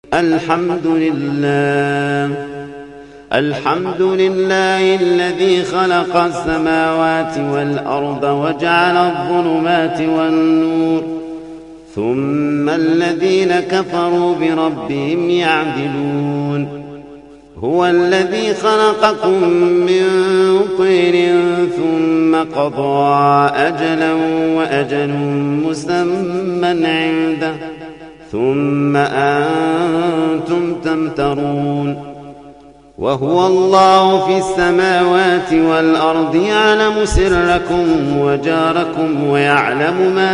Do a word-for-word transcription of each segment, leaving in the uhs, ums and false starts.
الحمد لله الحمد لله الذي خلق السماوات والأرض وجعل الظلمات والنور ثم الذين كفروا بربهم يعدلون هو الذي خلقكم من طين ثم قضى أجلا وأجل مسمى عنده ثم أنتم تمترون وهو الله في السماوات والأرض يعلم سركم وجاركم ويعلم ما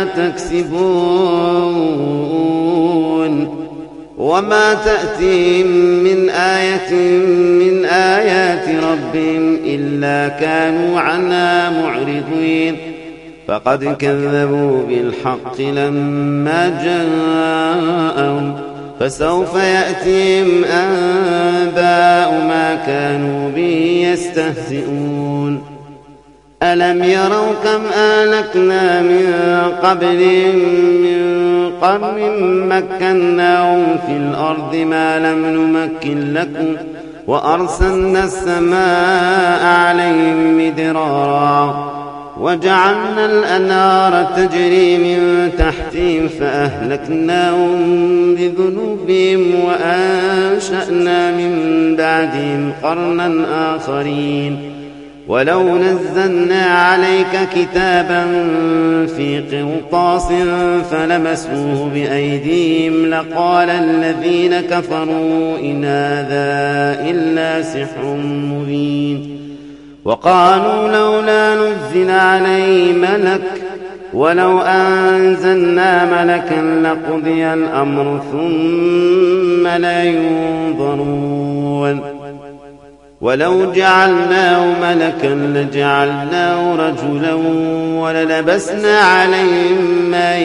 تكسبون وما تأتيهم من آية من آيات ربهم إلا كانوا عنها معرضين فقد كذبوا بالحق لما جاءهم فسوف يأتيهم أنباء ما كانوا به يستهزئون ألم يروا كم أهلكنا من قبلهم من قرن مكناهم في الأرض ما لم نمكن لكم وأرسلنا السماء عليهم مدرارا وجعلنا الأنهار تجري من تحتهم فأهلكناهم بذنوبهم وأنشأنا من بعدهم قرنا آخرين ولو نزلنا عليك كتابا في قرطاس فلمسوه بأيديهم لقال الذين كفروا إن هذا إلا سحر مبين وقالوا لولا نزل عليه ملك ولو أنزلنا ملكا لقضي الأمر ثم لا ينظرون ولو جعلناه ملكا لجعلناه رجلا وللبسنا عليهم ما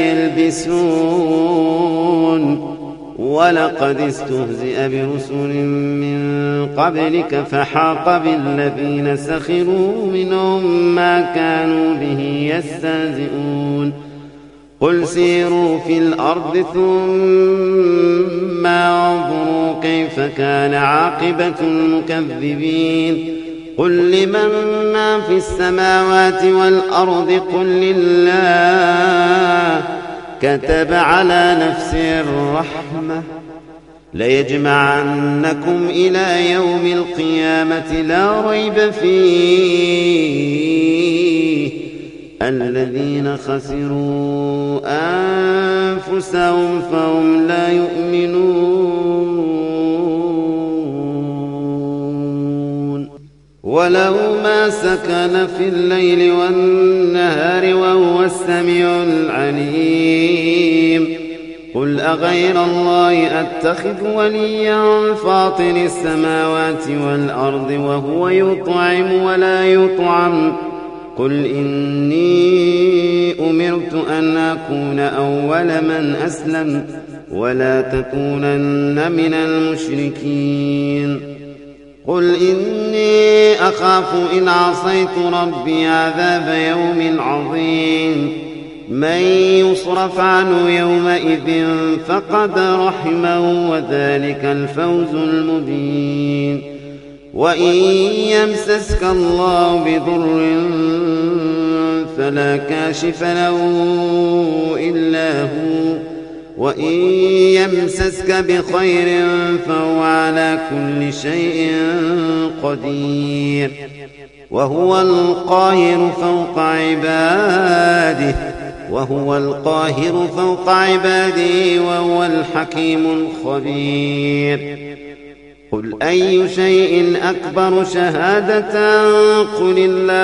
يلبسون ولقد استهزئ برسل من قبلك فحاق بالذين سخروا منهم ما كانوا به يستهزئون قل سيروا في الأرض ثم انظروا كيف كان عاقبة المكذبين قل لمن ما في السماوات والأرض قل لله كتب على نفسه الرحمة ليجمعنكم إلى يوم القيامة لا ريب فيه الذين خسروا أنفسهم فهم لا يؤمنون وله ما سكن في الليل والنهار وهو السميع العليم قل أغير الله أتخذ وليا فاطر السماوات والأرض وهو يطعم ولا يطعم قل إني أمرت أن أكون أول من أسلم ولا تكونن من المشركين قل إني أخاف إن عصيت ربي عذاب يوم عظيم من يصرف عنه يومئذ فقد رحمه وذلك الفوز المبين وإن يمسسك الله بضر فلا كاشف له إلا هو وإن يمسسك بخير فهو على كل شيء قدير وهو القاهر فوق عباده وهو القاهر فوق عباده وهو الحكيم الخبير قل أي شيء أكبر شهادة قل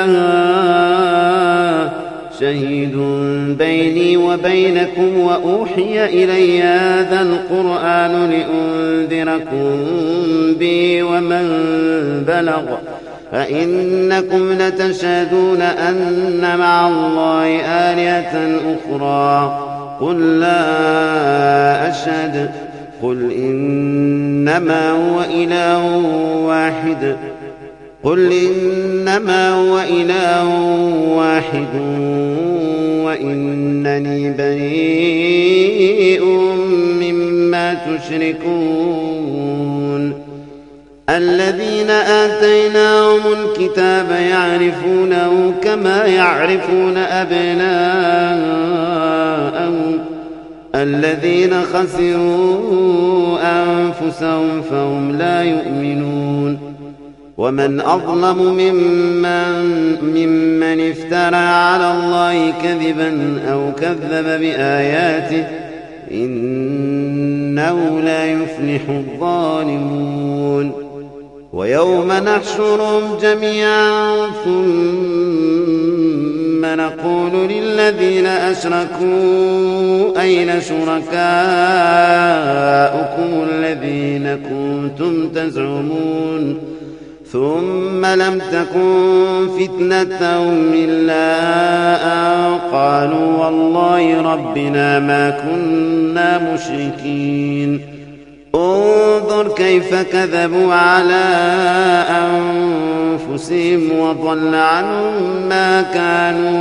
الله شهيد بيني وبينكم وأوحي إلي هذا القرآن لأنذركم به ومن بلغ فإنكم لتشهدون أن مع الله آلهة أخرى قل لا أشهد قل إنما هو إله واحد قل إنما هو إله واحد وإنني بريء مما تشركون الذين آتيناهم الكتاب يعرفونه كما يعرفون أبناءهم الذين خسروا أنفسهم فهم لا يؤمنون ومن أظلم ممن, ممن افترى على الله كذبا أو كذب بآياته إنه لا يفلح الظالمون ويوم نحشرهم جميعا ثم نقول للذين أشركوا أين شركاؤكم الذين كنتم تزعمون ثم لم تكن فتنتهم إلا أن قالوا والله ربنا ما كنا مشركين انظر كيف كذبوا على أنفسهم وضل عنهم ما كانوا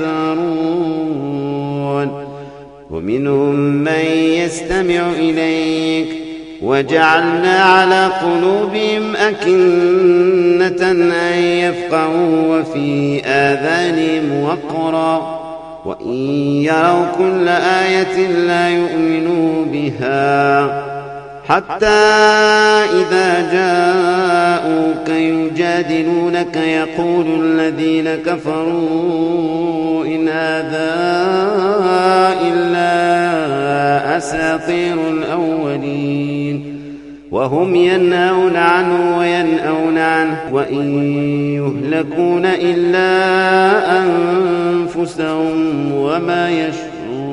يفترون ومنهم من يستمع إليك وجعلنا على قلوبهم أكنة أن يفقهوا وفي آذانهم وقرا وإن يروا كل آية لا يؤمنوا بها حتى إذا جاءوك يجادلونك يقول الذين كفروا إن هذا إلا أساطير الأولين وهم ينهون عنه وينأون عنه وإن يهلكون إلا أنفسهم وما يشعرون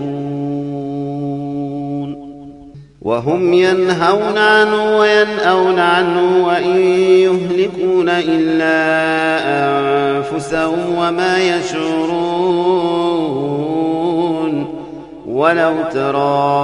وهم ينهون عنه وينأون عنه وإن يهلكون إلا أنفسهم وما يشعرون ولو ترى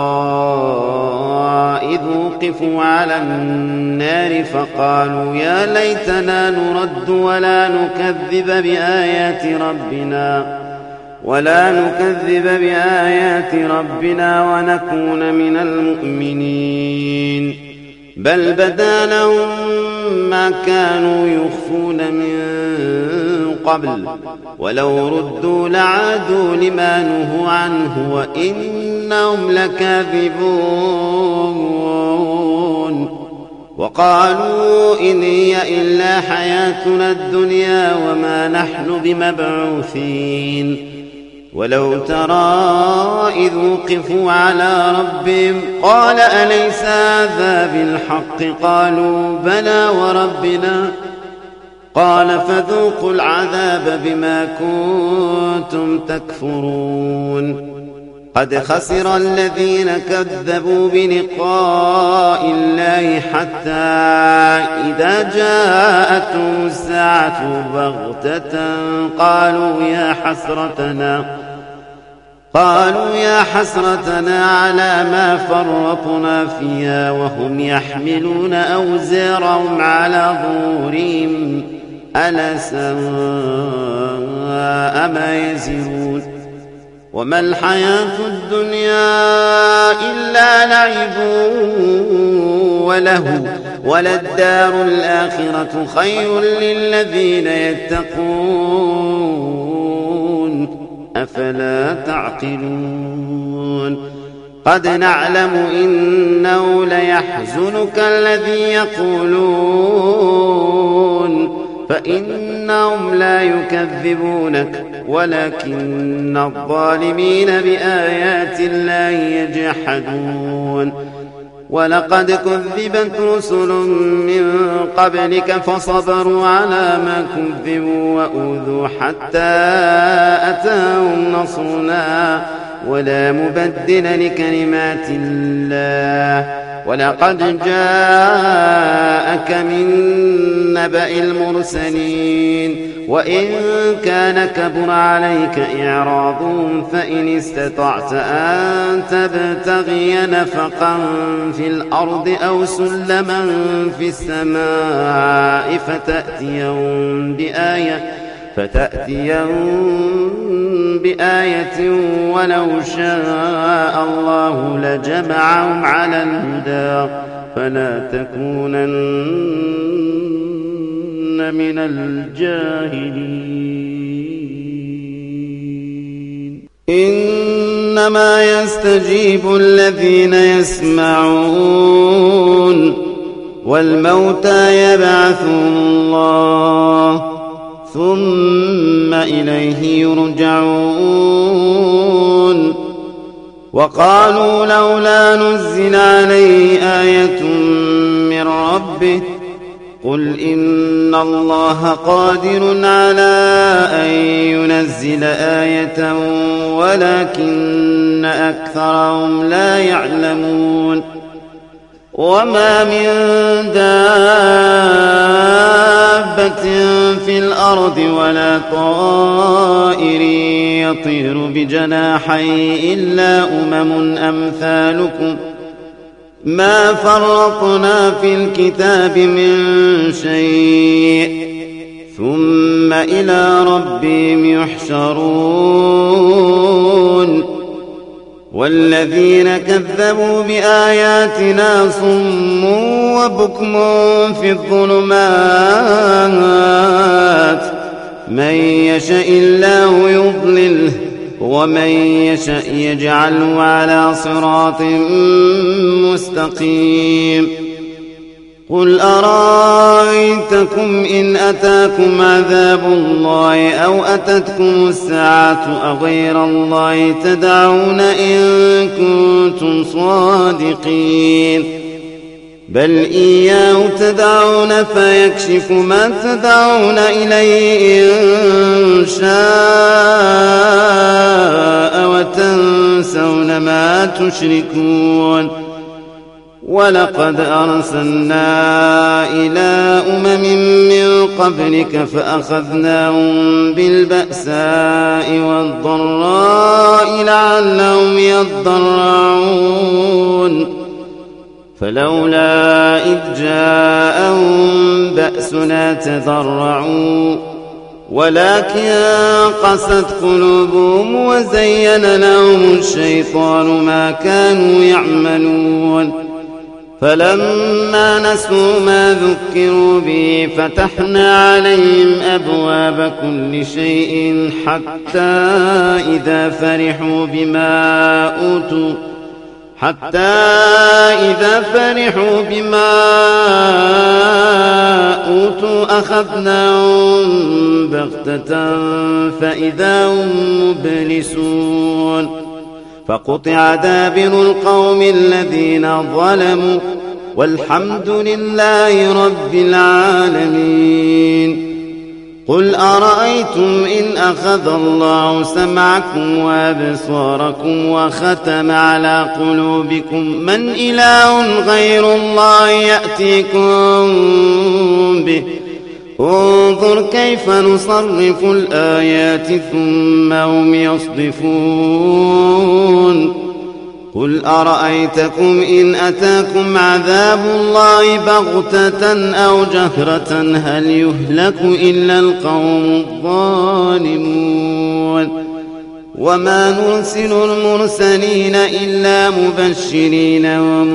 إذ وقفوا على النار فقالوا يا ليتنا نرد ولا نكذب بآيات ربنا ولا نكذب بآيات ربنا ونكون من المؤمنين بل بدا لهم ما كانوا يخفون من قبل ولو ردوا لعادوا لما نهوا عنه وإنهم لكاذبون وقالوا إن هي إلا حياتنا الدنيا وما نحن بمبعوثين ولو ترى إذ وقفوا على ربهم قال أليس هذا بالحق قالوا بلى وربنا قال فذوقوا العذاب بما كنتم تكفرون قد خسر الذين كذبوا بلقاء الله حتى إذا جاءتهم الساعة بغتة قالوا يا حسرتنا قالوا يا حسرتنا على ما فرطنا فيها وهم يحملون أوزارهم على ظهورهم ألا ساء ما يزرون وما الحياة الدنيا إلا لعب وله وللدار الآخرة خير للذين يتقون أفلا تعقلون قد نعلم إنه ليحزنك الذي يقولون فإنهم لا يكذبونك ولكن الظالمين بآيات الله يجحدون ولقد كذبت رسل من قبلك فصبروا على ما كذبوا وأوذوا حتى أتاهم نصرنا ولا مبدل لكلمات الله ولقد جاءك من نبأ المرسلين وإن كان كبر عليك إعراضهم فإن استطعت أن تبتغي نفقا في الأرض أو سلما في السماء فتأتيهم بآية فتأتيهم بآية ولو شاء الله لجمعهم على الهدى فلا تكونن من الجاهلين. إنما يستجيب الذين يسمعون والموتى يبعثهم الله ثم إليه يرجعون. وقالوا لولا نزل عليه آية من ربه قل إن الله قادر على أن ينزل آية ولكن أكثرهم لا يعلمون. وما من دابة في الأرض ولا طائر يطير بجناحيه إلا أمم أمثالكم ما فرطنا في الكتاب من شيء ثم إلى ربهم يحشرون. والذين كذبوا بآياتنا صم وبكم في الظلمات من يشاء الله يضلله ومن يشاء يجعله على صراط مستقيم. قل أرأيتكم إن أتاكم عذاب الله أو أتتكم الساعة أغير الله تدعون إن كنتم صادقين بل إياه تدعون فيكشف ما تدعون إليه إن شاء وتنسون ما تشركون. ولقد أرسلنا إلى أمم من قبلك فأخذناهم بالبأساء والضراء لعلهم يضرعون فلولا إذ جاءهم بأسنا تضرعوا ولكن قست قلوبهم وزين لهم الشيطان ما كانوا يعملون. فلما نسوا ما ذكروا به فتحنا عليهم أبواب كل شيء حتى إذا فرحوا بما أوتوا حتى إذا فرحوا بما أوتوا أخذناهم بغتة فإذا هم مبلسون. فقطع دابر القوم الذين ظلموا والحمد لله رب العالمين. قل أرأيتم إن أخذ الله سمعكم وأبصاركم وختم على قلوبكم من إله غير الله يأتيكم به انظر كيف نصرف الآيات ثم هم يصدفون. قل أرأيتكم إن أتاكم عذاب الله بغتة أو جهرة هل يهلك إلا القوم الظالمون. وما نرسل المرسلين إلا مبشرين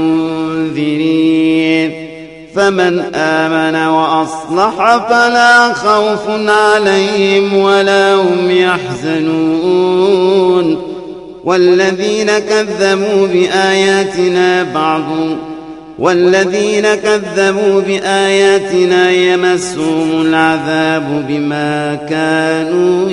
ومنذرين فمن آمن وأصلح فلا خوف عليهم ولا هم يحزنون. والذين كذبوا بآياتنا بعض والذين كذبوا بآياتنا يمسهم العذاب بما كانوا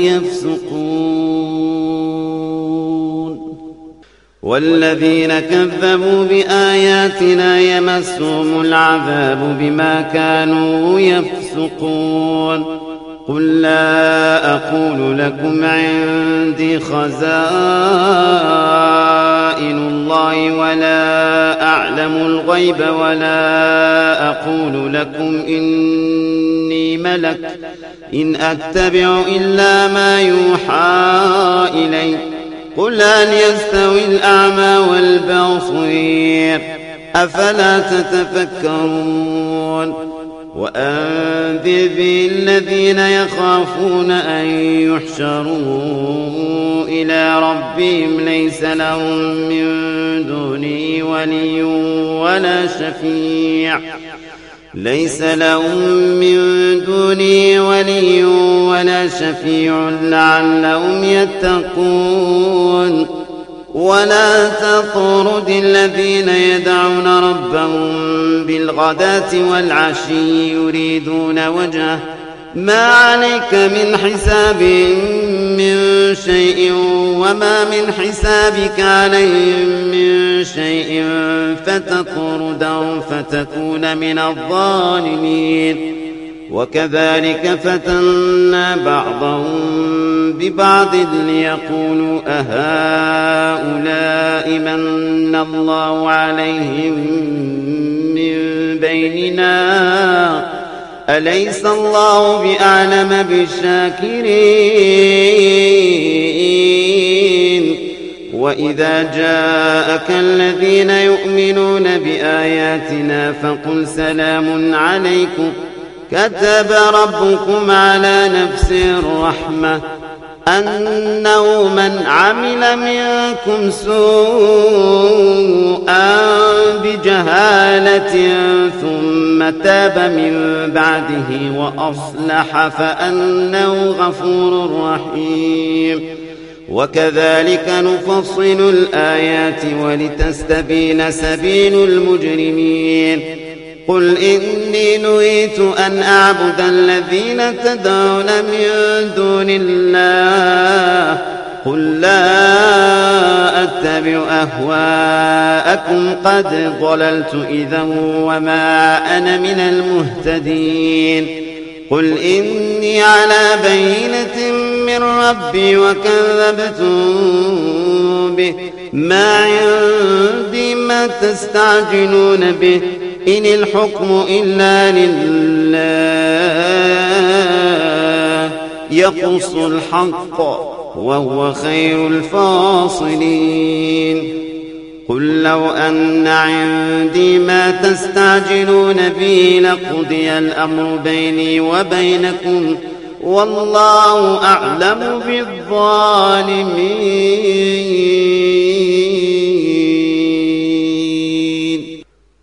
يفسقون. والذين كذبوا بآياتنا يمسهم العذاب بما كانوا يفسقون. قل لا أقول لكم عندي خزائن الله ولا أعلم الغيب ولا أقول لكم إني ملك إن أتبع إلا ما يوحى إلي. قل هل يستوي الأعمى والبصير أفلا تتفكرون. وأنذر به الذين يخافون أن يحشروا إلى ربهم ليس لهم من دونه ولي ولا شفيع ليس لهم من دونه ولي ولا شفيع لعلهم يتقون. ولا تطرد الذين يدعون ربهم بالغداة والعشي يريدون وجهه ما عليك من حسابهم من شيء وما من حسابك عليهم من شيء فتطردهم فتكون من الظالمين. وكذلك فتنا بعضهم ببعض ليقولوا أهؤلاء من الله عليهم من بيننا أليس الله بأعلم بالشاكرين. وإذا جاءك الذين يؤمنون بآياتنا فقل سلام عليكم كتب ربكم على نفسه الرحمة أنه من عمل منكم سوءا بجهالة ثم تاب من بعده وأصلح فأنه غفور رحيم. وكذلك نفصل الآيات ولتستبين سبيل المجرمين. قل إني نهيت أن أعبد الذين تدعون من دون الله قل لا أتبع أهواءكم قد ضللت إذا وما أنا من المهتدين. قل إني على بينة من ربي وكذبتم به ما عندي ما تستعجلون به إن الحكم إلا لله يقص الحق وهو خير الفاصلين. قل لو أن عندي ما تستعجلون به لقضي الأمر بيني وبينكم والله أعلم بالظالمين.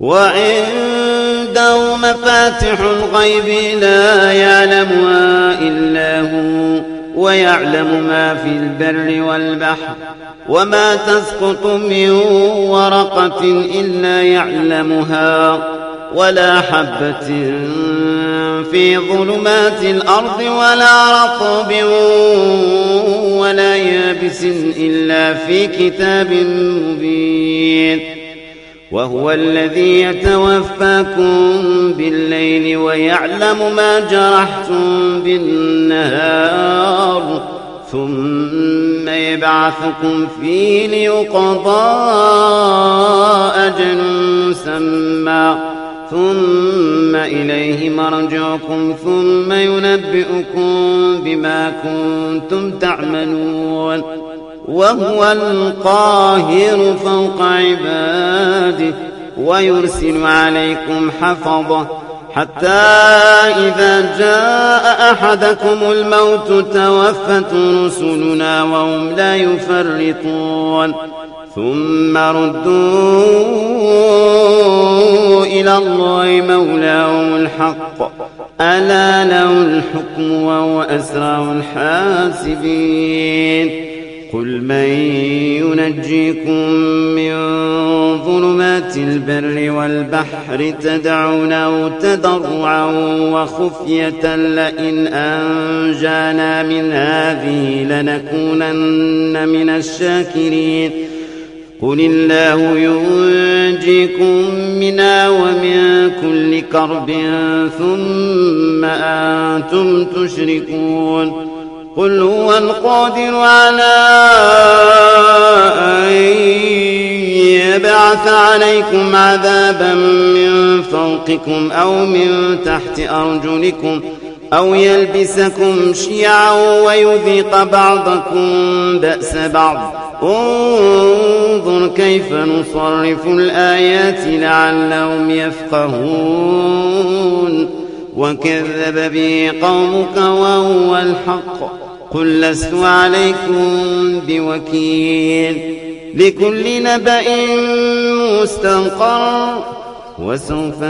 وعنده مفاتح الغيب لا يعلمها إلا هو ويعلم ما في البر والبحر وما تسقط من ورقة إلا يعلمها ولا حبة في ظلمات الأرض ولا رطب ولا يابس إلا في كتاب مبين. وهو الذي يتوفاكم بالليل ويعلم ما جرحتم بالنهار ثم يبعثكم فيه ليقضى أجل مسمى ثم إليه مرجعكم ثم ينبئكم بما كنتم تعملون. وهو القاهر فوق عباده ويرسل عليكم حفظه حتى إذا جاء أحدكم الموت توفته رسلنا وهم لا يفرطون ثم ردوا إلى الله مولاهم الحق ألا له الحكم وهو أسرع الحاسبين. قل من ينجيكم من ظلمات البر والبحر تدعونه تضرعا وخفية لئن أنجانا من هذه لنكونن من الشاكرين. قل الله ينجيكم منها ومن كل كرب ثم أنتم تشركون. قل هو القادر على أن يبعث عليكم عذابا من فوقكم أو من تحت أرجلكم أو يلبسكم شيعا ويذيق بعضكم بأس بعض. انظر كيف نصرف الآيات لعلهم يفقهون. وكذب به قومك وهو الحق قل لست عليكم بوكيل لكل نبأ مستقر وسوف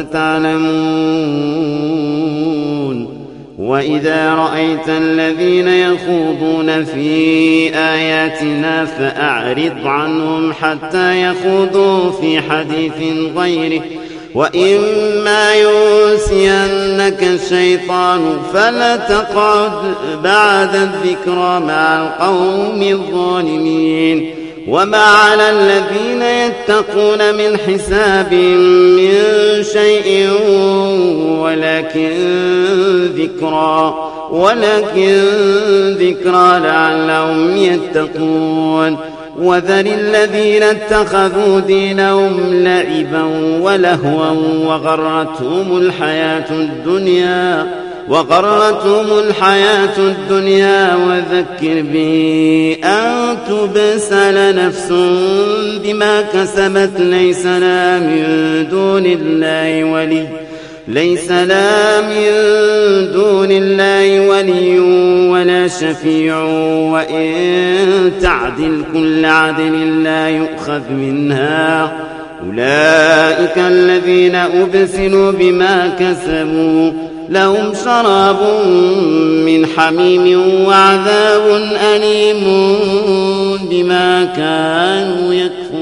تعلمون وإذا رأيت الذين يخوضون في آياتنا فأعرض عنهم حتى يخوضوا في حديث غيره وإما ينسينك الشيطان فلا تقعد بعد الذكرى مع القوم الظالمين وما على الذين يتقون من حساب من شيء ولكن ذكرى ولكن ذكرى لعلهم يتقون وذر الذين اتخذوا دينهم لعبا ولهوا وغرتهم الحياة الدنيا وغرتهم الحياة الدنيا وذكر به أن تبسل نفس بما كسبت ليس لها من دون الله ولي ليس لها من دون الله ولي ولا شفيع وإن تعدل كل عدل لا يؤخذ منها أولئك الذين أبسلوا بما كسبوا لهم شراب من حميم وعذاب أليم بما كانوا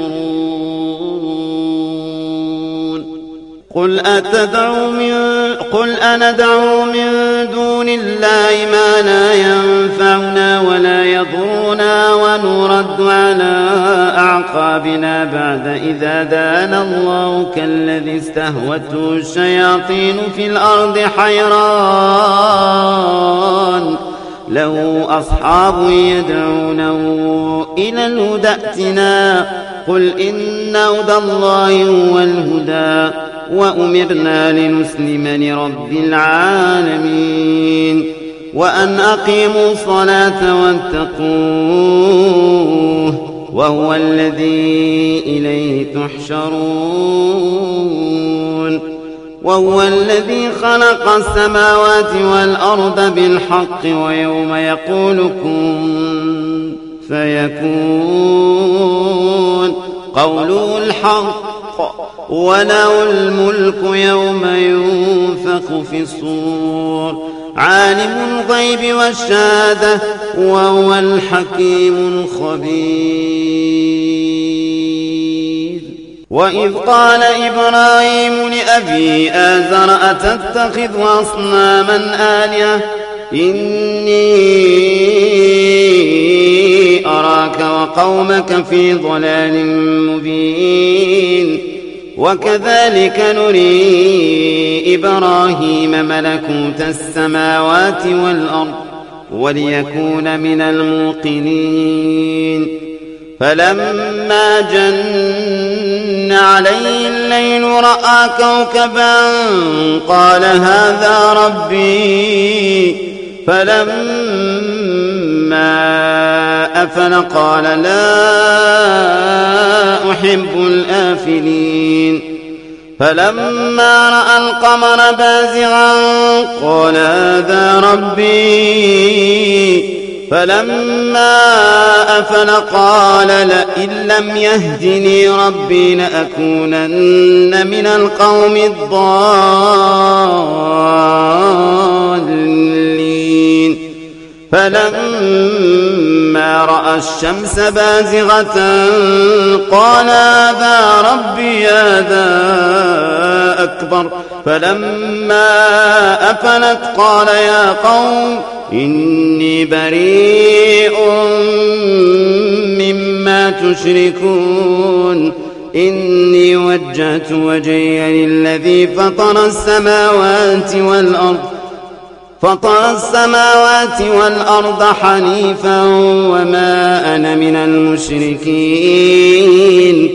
يكفرون قل أتدعو من قل أندعو من دون الله ما لا ينفعنا ولا يضرنا ونرد على أعقابنا بعد إذا هدانا الله كالذي استهوته الشياطين في الأرض حيران له أصحاب يدعونه إلى الهدى ائتنا قل إن هدى الله هو الهدى وأمرنا لنسلم لرب العالمين وأن أقيموا الصلاة واتقوه وهو الذي إليه تحشرون وهو الذي خلق السماوات والأرض بالحق ويوم يقول كن فيكون قوله الحق وله الملك يوم ينفخ في الصور عالم الغيب والشهادة وهو الحكيم الخبير وإذ قال إبراهيم لأبي آزر أتتخذ أصناما آلهة إني أراك وقومك في ضلال مبين وكذلك نري إبراهيم ملكوت السماوات والأرض وليكون من الموقنين فلما جن عليه الليل رأى كوكبا قال هذا ربي فلما أفل قال لا أحب الآفلين فلما رأى القمر بازغا قال هذا ربي فلما أفل قال لئن لم يهدني ربي لأكونن من القوم الضالين فلما رأى الشمس بازغة قال هذا ربي هذا أكبر فلما أفلت قال يا قوم إني بريء مما تشركون إني وجهت وجهي للذي فطر السماوات والأرض فطر السماوات والأرض حنيفا وما أنا من المشركين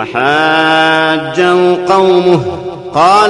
وحاجه قومه قال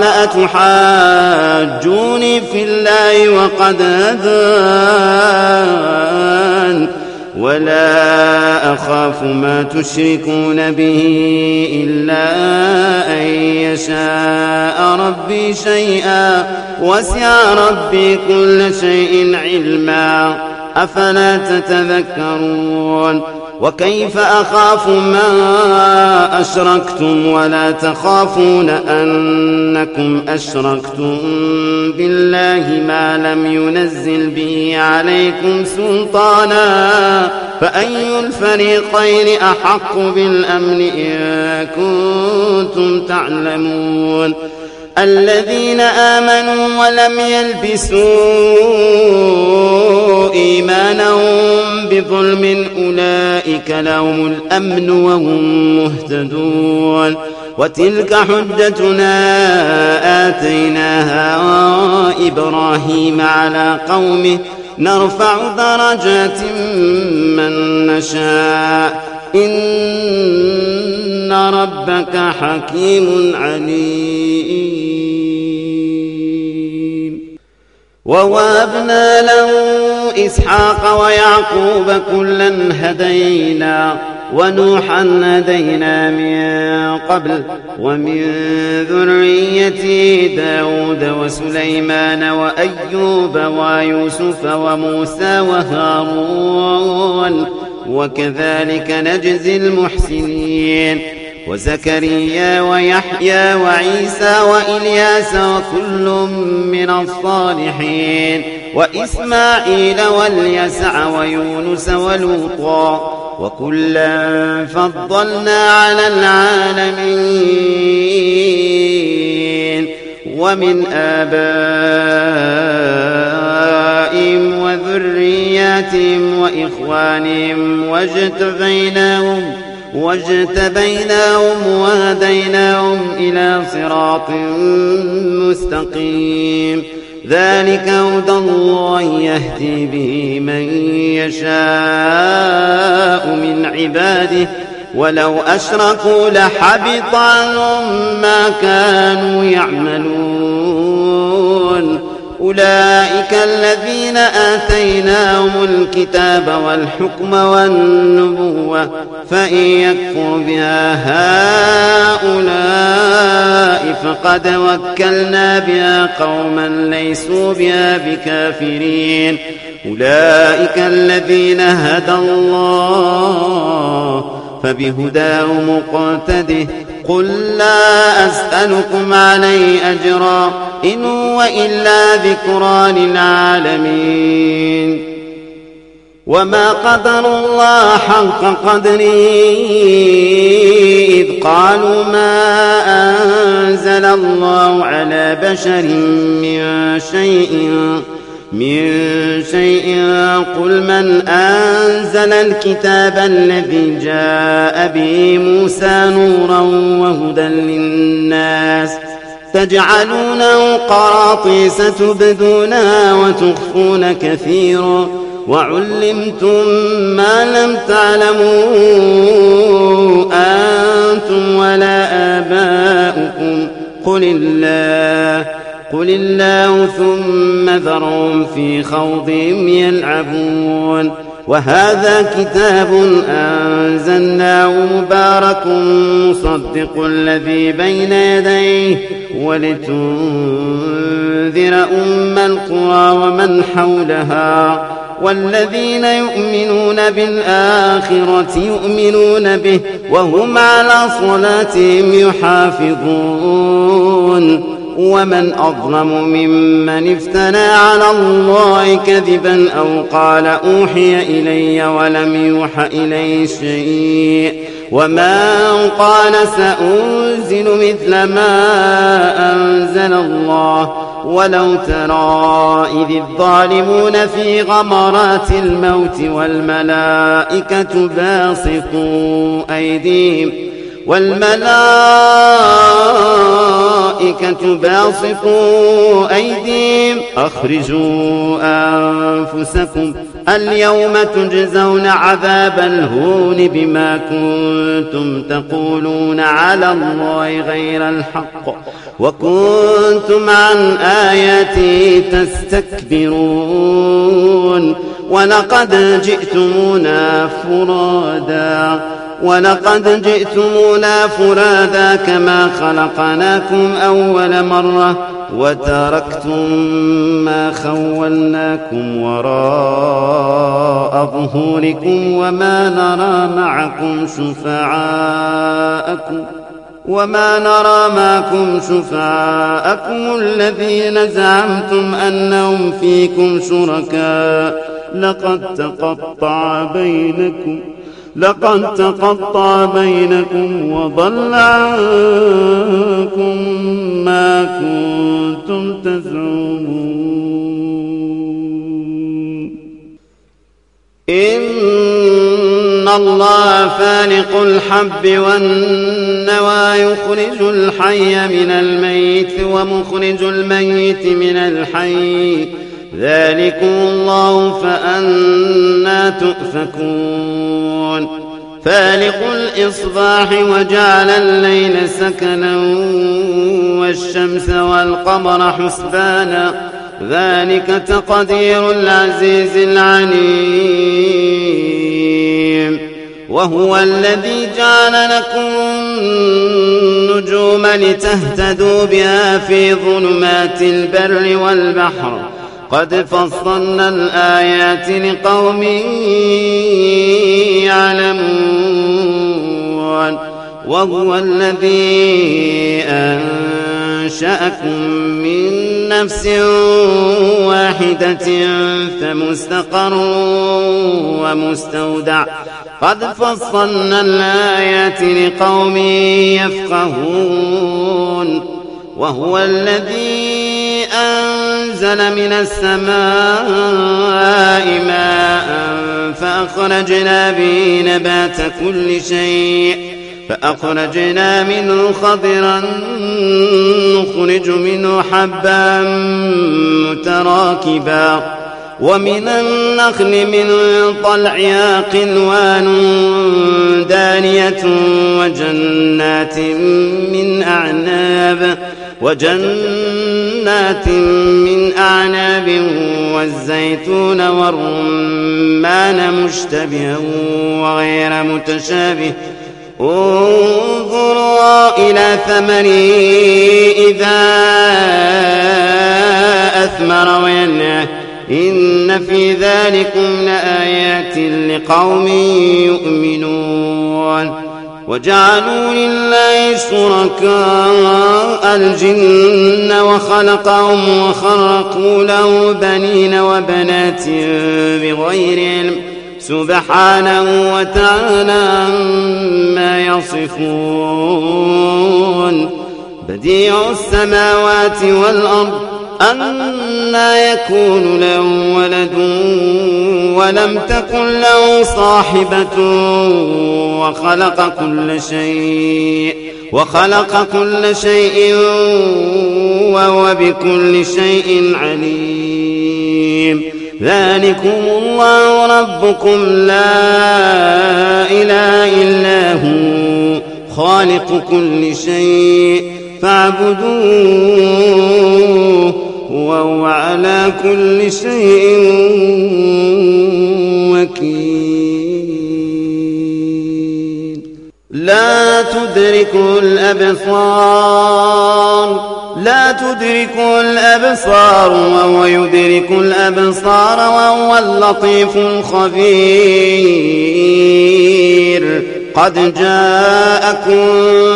أتحاجوني في الله وقد هدان ولا أخاف ما تشركون به إلا أن يشاء ربي شيئا وسع ربي كل شيء علما أفلا تتذكرون وكيف أخاف ما أشركتم ولا تخافون أنكم أشركتم بالله ما لم ينزل به عليكم سلطانا فأي الفريقين أحق بالأمن إن كنتم تعلمون الذين آمنوا ولم يلبسوا إيمانهم بظلم أولئك لهم الأمن وهم مهتدون وتلك حجتنا آتيناها إبراهيم على قومه نرفع درجات من نشاء إن ربك حكيم عليم ووهبنا له إسحاق ويعقوب كلا هدينا ونوحا هدينا من قبل ومن ذريته داود وسليمان وأيوب ويوسف وموسى وهارون وكذلك نجزي المحسنين وزكريا ويحيى وعيسى وإلياس وكل من الصالحين وإسماعيل واليسع ويونس ولوطا وكلا فضلنا على العالمين ومن آبائهم وذرياتهم وإخوانهم واجتبيناهم واجتبيناهم وهديناهم إلى صراط مستقيم ذلك هدى الله يهدي به من يشاء من عباده ولو أشركوا لحبط عنهم ما كانوا يعملون أولئك الذين آتيناهم الكتاب والحكم والنبوة فإن يكفر بها هؤلاء فقد وكلنا بها قوما ليسوا بها بكافرين أولئك الذين هدى الله فبهداه مقتده قل لا أسألكم عليه أجرا إن هو إلا ذكرى للعالمين وما قدروا الله حق قدره إذ قالوا ما أنزل الله على بشر من شيء من شيء قل من أنزل الكتاب الذي جاء به موسى نورا وهدى للناس تجعلونه قراطيس تبدونها وتخفون كثيرا وعلمتم ما لم تعلموا أنتم ولا آباؤكم قل الله قل الله ثم ذرهم في خوضهم يلعبون وهذا كتاب أنزلناه مبارك مصدق الذي بين يديه ولتنذر أم القرى ومن حولها والذين يؤمنون بالآخرة يؤمنون به وهم على صلاتهم يحافظون ومن أظلم ممن افترى على الله كذبا أو قال أوحي إلي ولم يوح إليه شيء ومن قال سأنزل مثل ما أنزل الله ولو ترى إذ الظالمون في غمرات الموت والملائكة باسطوا أيديهم والملائكة باسطوا أيديهم أخرجوا أنفسكم اليوم تجزون عذاب الهون بما كنتم تقولون على الله غير الحق وكنتم عن آياته تستكبرون ولقد جئتمونا فرادا ولقد جئتمونا فرادا كما خلقناكم أول مرة وتركتم ما خولناكم وراء ظهوركم وما نرى معكم شفعاءكم وما نرى معكم شفعاءكم الذين زعمتم أنهم فيكم شركاء لقد تقطع بينكم لقد تقطع بينكم وضل عنكم ما كنتم تزعمون إن الله فالق الحب والنوى يخرج الحي من الميت ومخرج الميت من الحي ذلكم الله فأنى تؤفكون فالق الإصباح وجعل الليل سكنا والشمس والقمر حسبانا ذلك تقدير العزيز العليم وهو الذي جعل لكم النجوم لتهتدوا بها في ظلمات البر والبحر قد فصلنا الآيات لقوم يعلمون وهو الذي أنشأكم من نفس واحدة فمستقر ومستودع قد فصلنا الآيات لقوم يفقهون وهو الذي أنزل من السماء ماء فأخرجنا به نبات كل شيء فأخرجنا منه خضرا نخرج منه حبا متراكبا ومن النخل من طلعها قنوان دانية وجنات من أعناب وجنات من أعناب والزيتون والرمان مشتبها وغير متشابه انظروا إلى ثمره إذا أثمر وينعه إن في ذلكم لآيات لقوم يؤمنون وجعلوا لله شركاء الجن وخلقهم وخرقوا له بنين وبنات بغير علم سبحانه وتعالى عما يصفون بديع السماوات والأرض أنى يكون له ولد ولم تكن له صاحبة وخلق كل شيء وخلق كل شيء وهو بكل شيء عليم ذلكم الله ربكم لا إله إلا هو خالق كل شيء فاعبدوه وهو على كل شيء وكيل لا تدركه الأبصار لا تدركه الأبصار وهو يدرك الأبصار وهو اللطيف الخبير قد جاءكم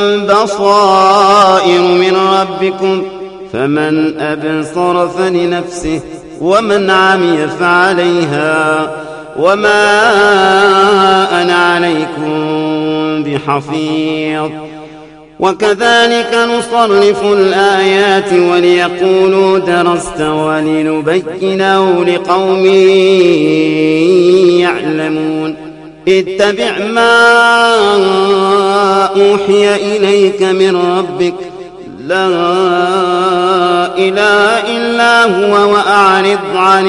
بصائر من ربكم فمن أبصر فلنفسه ومن عمي فعليها وما أنا عليكم بحفيظ وكذلك نصرف الآيات وليقولوا درست ولنبينه لقوم يعلمون اتبع ما أوحي إليك من ربك لا إله إلا هو وأعرض عن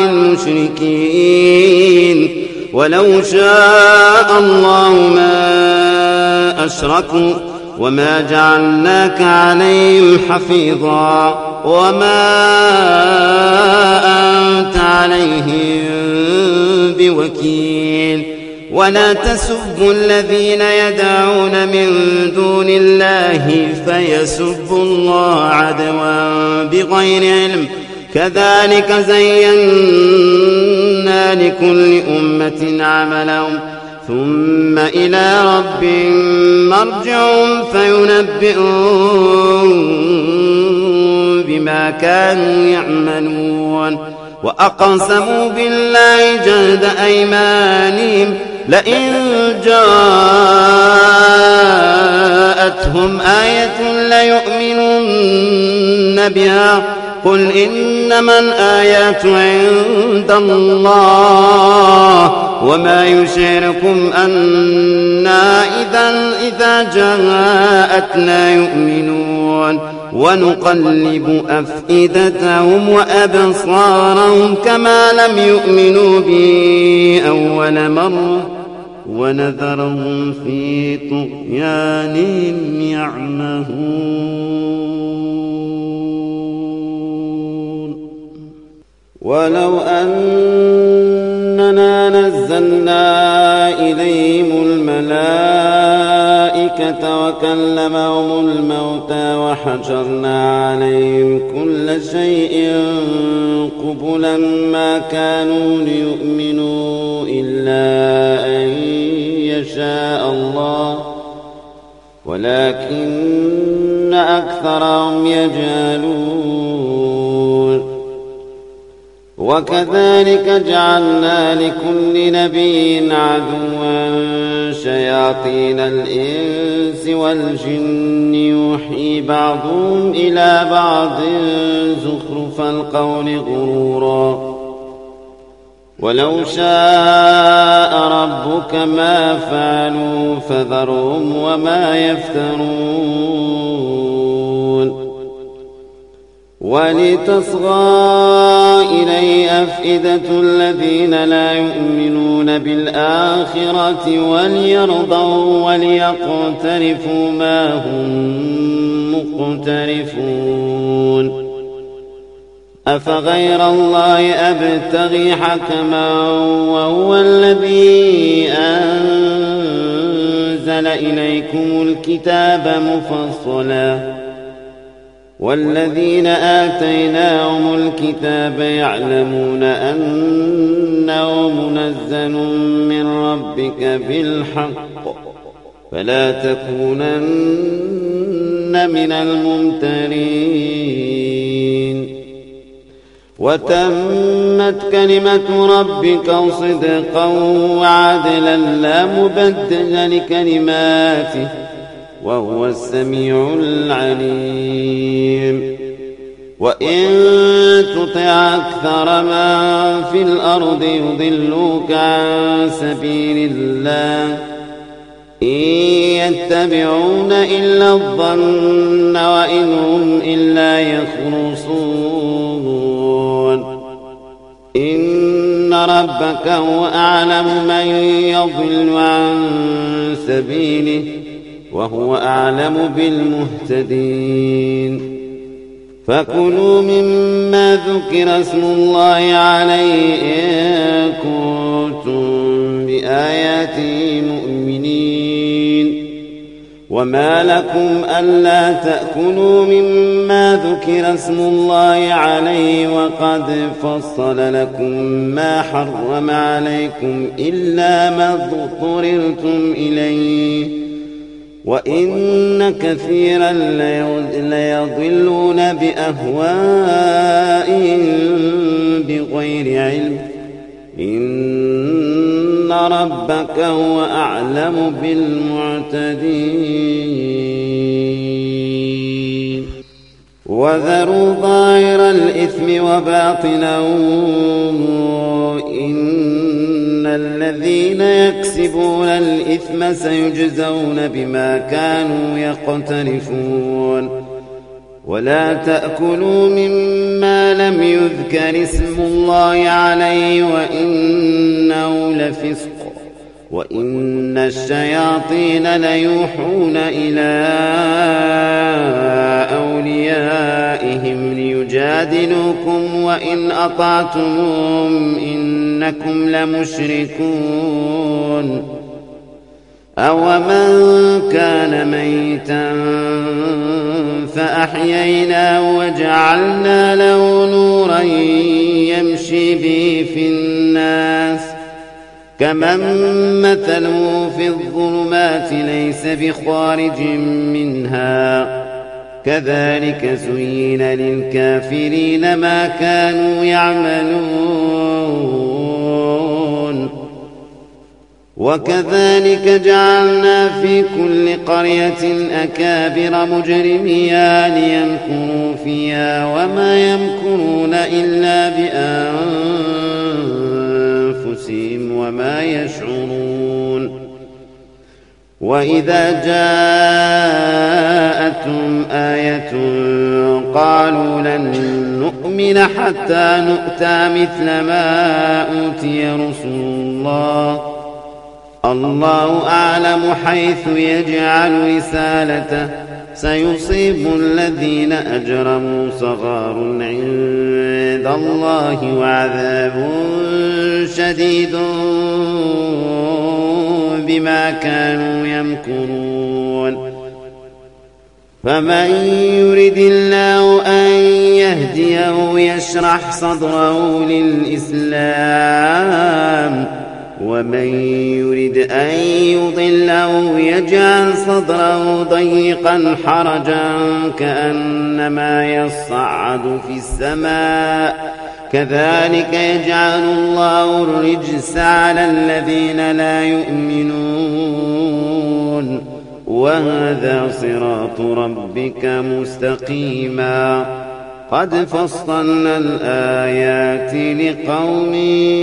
المشركين ولو شاء الله ما أشركوا وما جعلناك عليهم حفيظا وما أنت عليهم وكيل. ولا تسبوا الذين يدعون من دون الله فيسبوا الله عدوا بغير علم، كذلك زينا لكل أمة عملهم ثم إلى ربهم مرجعهم فينبئهم بما كانوا يعملون. وأقسموا بالله جهد أيمانهم لئن جاءتهم آية ليؤمنن بها قل إنما الآيات عند الله وما يشعركم أنا إذا إذا جاءتنا يؤمنون. ونقلب أفئدتهم وأبصارهم كما لم يؤمنوا به أول مرة ونذرهم في طغيانهم يعمهون. ولو أننا نزلنا إليهم الملائكة وكلمهم الموتى وحشرنا عليهم كل شيء قبلا ما كانوا ليؤمنوا إلا أن يشاء الله ولكن أكثرهم يجهلون. وكذلك جعلنا لكل نبي عدوا شياطين الإنس والجن يوحي بعضهم إلى بعض زخرف القول غرورا. ولو شاء ربك ما فعلوا فذرهم وما يفترون. ولتصغى إليه أفئدة الذين لا يؤمنون بالآخرة وليرضوا وليقترفوا ما هم مقترفون. أفغير الله أبتغي حكما وهو الذي أنزل إليكم الكتاب مفصلا والذين آتيناهم الكتاب يعلمون أنه منزل من ربك بالحق فلا تكونن من الممترين. وتمت كلمة ربك صدقا وعدلا لا مبدل لكلماته وهو السميع العليم. وإن تطع أكثر من في الأرض يضلوك عن سبيل الله إن يتبعون إلا الظن وإن هم إلا يخرصون. إن ربك هو أعلم من يضل عن سبيله وهو أعلم بالمهتدين. فكلوا مما ذكر اسم الله عليه إن كنتم بآياته مؤمنين. وما لكم ألا تأكلوا مما ذكر اسم الله عليه وقد فصل لكم ما حرم عليكم إلا ما اضطررتم إليه وإن كثيرا ليضلون بأهوائهم بغير علم إن ربك هو أعلم بالمعتدين. وذروا ظاهر الإثم وباطنه إن الذين يكسبون الإثم سيجزون بما كانوا يقترفون. ولا تأكلوا مما لم يذكر اسم الله عليه وإنه لفسق وإن الشياطين ليوحون إلى أوليائهم ليجادلوكم وإن أطعتموهم إنكم لمشركون أومن كان ميتا فأحييناه وجعلنا له نورا يمشي به في الناس كمن مثله في الظلمات ليس بخارج منها كذلك زين للكافرين ما كانوا يعملون وكذلك جعلنا في كل قرية أكابر مجرميها ليمكروا فيها وما يمكرون إلا بأنفسهم وما يشعرون وإذا جاءتهم آية قالوا لن نؤمن حتى نؤتى مثل ما أوتي رسل الله الله أعلم حيث يجعل رسالته سيصيب الذين أجرموا صغار عند الله وعذاب شديد بما كانوا يمكرون فمن يرد الله أن يهديه يشرح صدره للإسلام ومن يرد أن يضله يجعل صدره ضيقا حرجا كأنما يصعد في السماء كذلك يجعل الله الرجس على الذين لا يؤمنون وهذا صراط ربك مستقيما قد فصلنا الآيات لقوم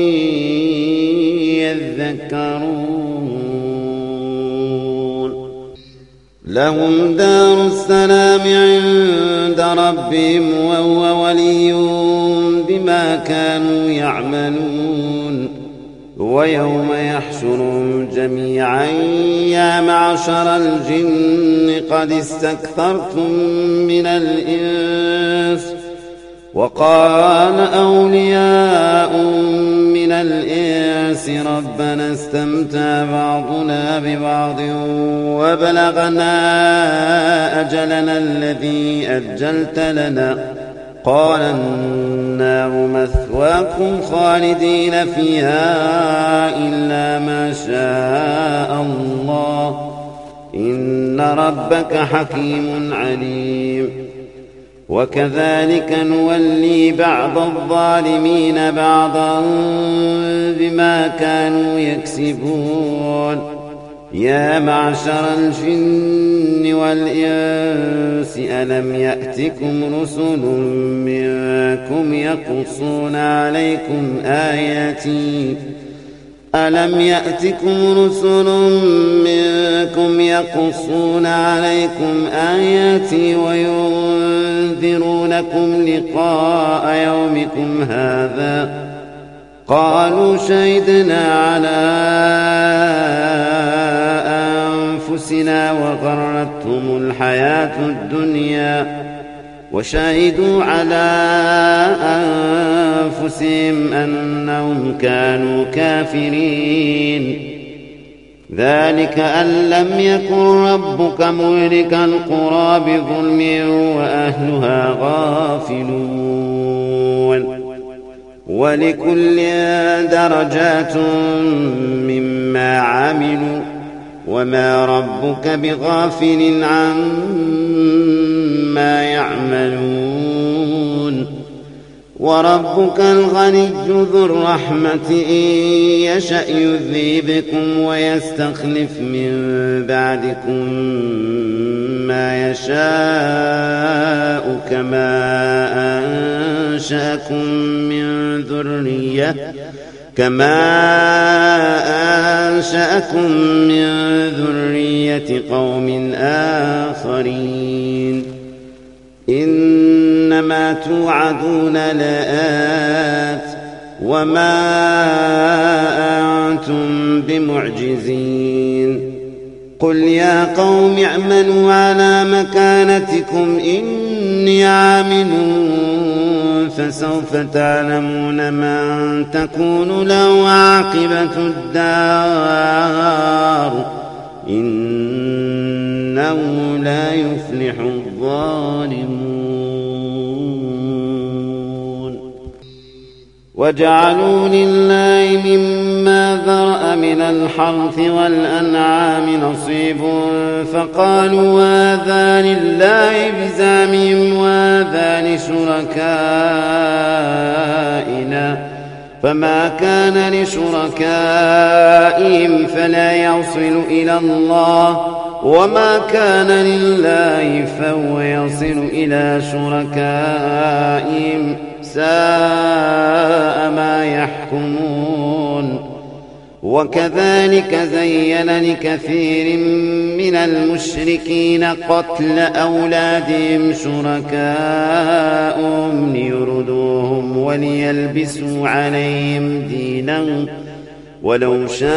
يذكرون لهم دار السلام عند ربهم وهو ولي بما كانوا يعملون ويوم يحشرهم جميعا يا معشر الجن قد استكثرتم من الإنس وقال أولياء من الإنس ربنا استمتع بعضنا ببعض وبلغنا أجلنا الذي أجلت لنا قال النار مثواكم خالدين فيها إلا ما شاء الله إن ربك حكيم عليم وكذلك نولي بعض الظالمين بعضا بما كانوا يكسبون يا معشر الجن والإنس ألم يأتكم رسل منكم يقصون عليكم آياتي ألم يأتكم رسل منكم يقصون عليكم آياتي وينذرونكم لقاء يومكم هذا قالوا شهدنا على أنفسنا وغرتهم الحياة الدنيا وشهدوا على أنفسهم أنهم كانوا كافرين ذلك أن لم يكن ربك مهلك القرى بظلم وأهلها غافلون ولكل درجات مما عملوا وما ربك بغافل عما يعملون وربك الغني ذو الرحمة إن يشأ يذهبكم ويستخلف من بعدكم ما يشاء كما أنشأكم من ذرية كما أنشأكم من ذرية قوم آخرين إنما توعدون لآت وما أنتم بمعجزين قل يا قوم اعملوا على مكانتكم إني عامل فسوف تعلمون من تكون له عاقبة الدار إنه لا يفلح الظالمون وجعلوا لله مما ذرأ من الحرث والأنعام نصيب فقالوا هذا لله بزعمهم وهذا لشركائنا فما كان لشركائهم فلا يصل إلى الله وما كان لله فهو يصل إلى شركائهم ساء ما يحكمون وكذلك زين لكثير من المشركين قتل أولادهم شركاءهم ليردوهم وليلبسوا عليهم دينهم ولو شاء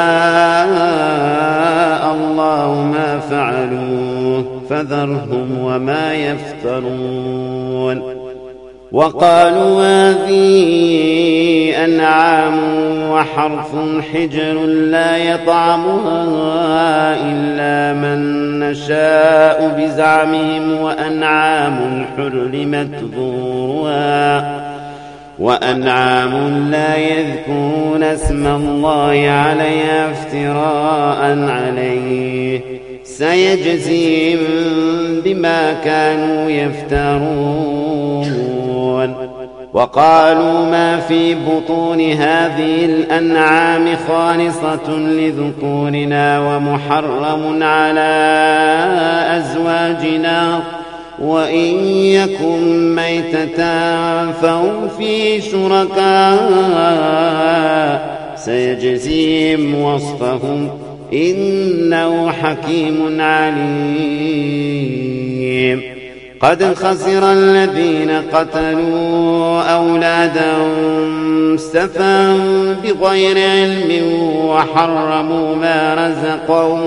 الله ما فعلوه فذرهم وما يفترون وقالوا هذه أنعام وحرث حجر لا يطعمها إلا من نشاء بزعمهم وأنعام حرمت ظهورها وأنعام لا يذكرون اسم الله عليها افتراء عليه سيجزيهم بما كانوا يفترون وقالوا ما في بطون هذه الأنعام خالصة لذكورنا ومحرم على أزواجنا وإن يكن ميتة فهم فيه شركاء سيجزيهم وصفهم إنه حكيم عليم قد خسر الذين قتلوا أولادهم سفها بغير علم وحرموا ما رزقهم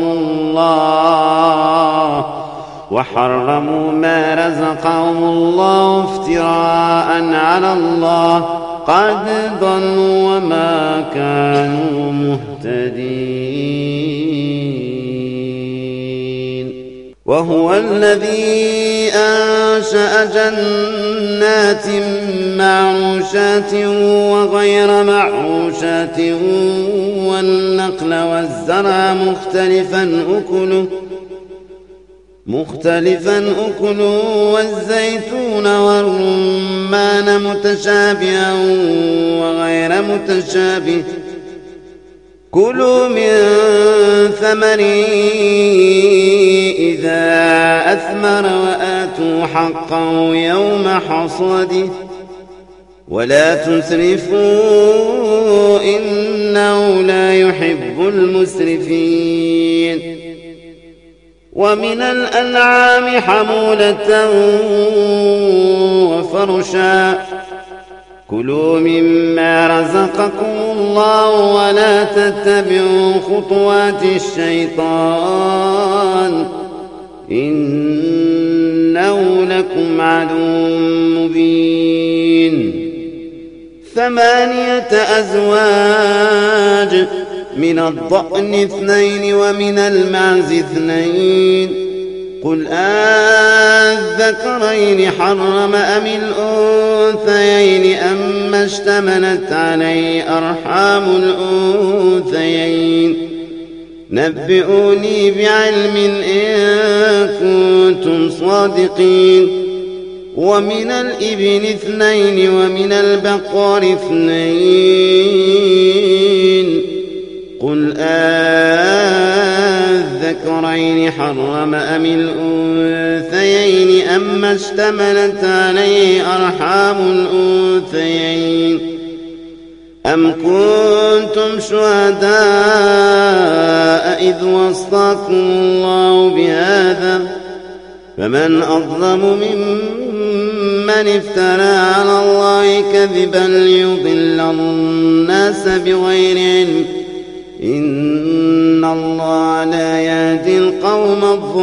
الله وحرموا ما رزقهم الله افتراء على الله قد ضلوا وما كانوا مهتدين وهو الذي أنشأ جنات معروشات وغير معروشات والنخل والزرع مختلفا أكله مختلفا أكله والزيتون والرمان متشابها وغير متشابه كلوا من ثمره إذا أثمر وآتوا حقه يوم حصاده ولا تسرفوا إنه لا يحب المسرفين ومن الأنعام حمولة وفرشا كلوا مما رزقكم الله ولا تتبعوا خطوات الشيطان إنه لكم عدو مبين ثمانية أزواج من الضأن اثنين ومن المعز اثنين قل أذكرين حرم أم الأنثيين أما اشتملت عليه أرحام الأنثيين نبئوني بعلم إن كنتم صادقين ومن الإبل اثنين ومن البقر اثنين قل أذكرين حرم أم الأنثيين أما اشتملت عليه أرحام الأنثيين أم كنتم شهداء إذ وصاكم الله بهذا فمن أظلم ممن افترى على الله الله كذبا ليضل الناس بغير علم إن الله لا يهدي القوم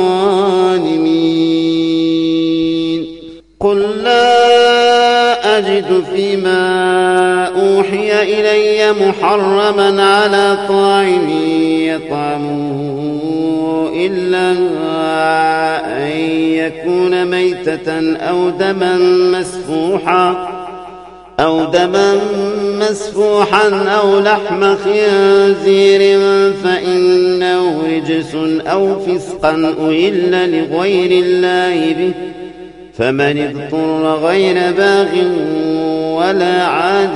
الظالمين قل لا أجد فيما أوحي إلي محرما على طاعم يطعمه إلا أن يكون ميتة أو دما مسفوحا أو دما مسفوحا أو لحم خنزير فإنه رجس أو فسقا أهل لغير الله به فمن اضطر غير باغ ولا عاد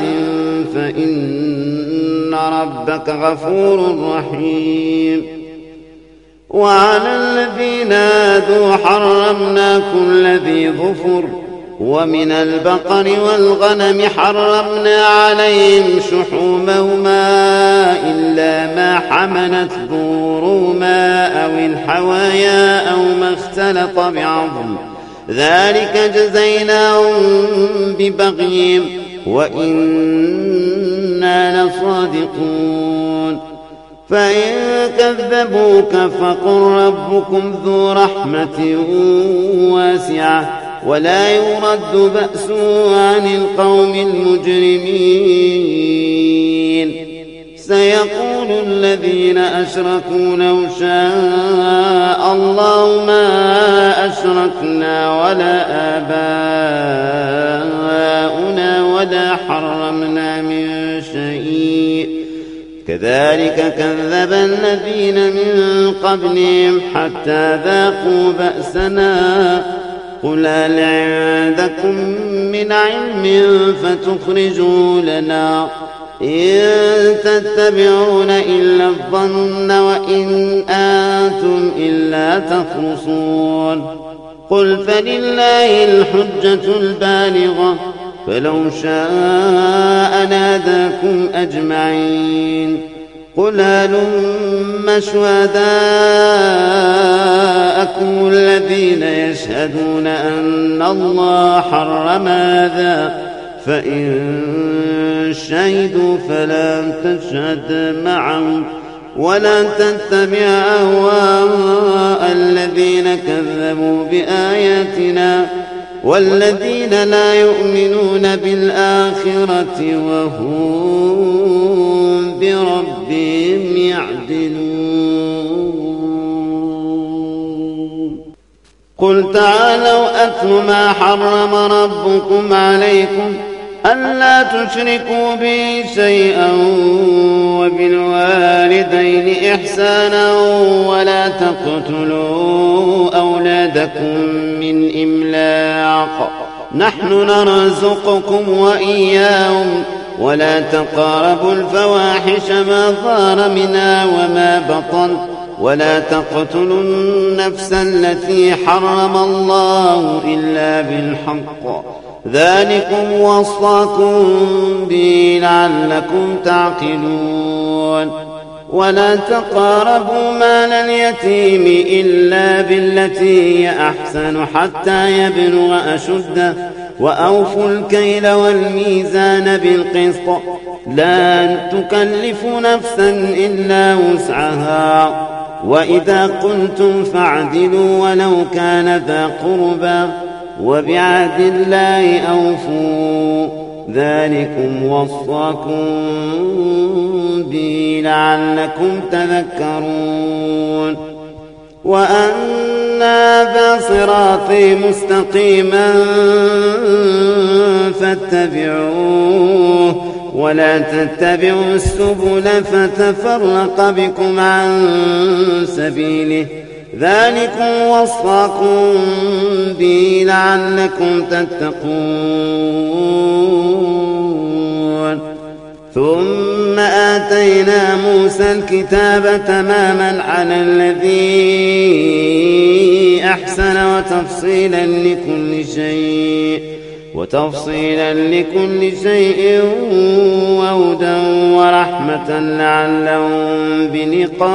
فإن ربك غفور رحيم وعلى الذين هادوا حرمنا كل ذي ظفر ومن البقر والغنم حرمنا عليهم شحومهما إلا ما حملت ظهورهما أو الحوايا أو ما اختلط بعظم ذلك جزيناهم ببغيهم وإنا لصادقون فإن كذبوك فقل ربكم ذو رحمة واسعة ولا يرد بأسه عن القوم المجرمين سيقول الذين أشركوا لو شاء الله ما أشركنا ولا آباؤنا ولا حرمنا من شيء كذلك كذب الذين من قبلهم حتى ذاقوا بأسنا قل هل عندكم من علم فتخرجوا لنا إن تتبعون إلا الظن وإن أنتم إلا تخرصون قل فلله الحجة البالغة فلو شاء ناداكم أجمعين قل هلم شهداءكم الذين يشهدون أن الله حرم هذا فإن شهدوا فلا تشهد معهم ولا تتبع أهواء الذين كذبوا بآياتنا والذين لا يؤمنون بالآخرة وهم بربهم يعدلون قل تعالوا أتل ما حرم ربكم عليكم ألا تشركوا به شيئا وبالوالدين إحسانا ولا تقتلوا أولادكم من إملاق نحن نرزقكم وإياهم ولا تقربوا الفواحش ما ظهر منها وما بطن ولا تقتلوا النفس التي حرم الله إلا بالحق ذلكم وصاكم به لعلكم تعقلون ولا تقربوا مال اليتيم إلا بالتي هي أحسن حتى يبلغ أشده وأوفوا الكيل والميزان بالقسط لا تكلف نفسا إلا وسعها وإذا قلتم فاعدلوا ولو كان ذا قربى وبعهد الله أوفوا ذلكم وصاكم به لعلكم تذكرون وأن هذا صراطي مستقيما فاتبعوه ولا تتبعوا السبل فتفرق بكم عن سبيله ذلكم وصاكم به لعلكم تتقون ثم آتينا موسى الكتاب تماما على الذي أحسن وتفصيلا لكل شيء وتفصيلا لكل شيء وهدى ورحمة لعلهم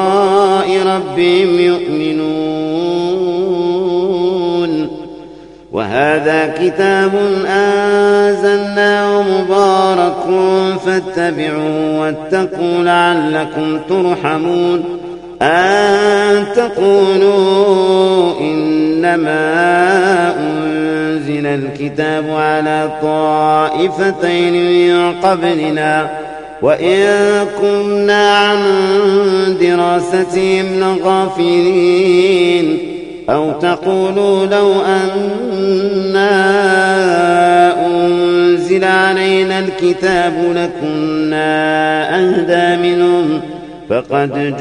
بلقاء ربهم يؤمنون وهذا كتاب أنزلناه مبارك فاتبعوه واتقوا لعلكم ترحمون أن تقولوا إنما أنزل الكتاب على طائفتين من قبلنا وإن كنا عن دراستهم لغافلين أو تقولوا لو أنا أنزل علينا الكتاب لكنا أهدى منهم فقد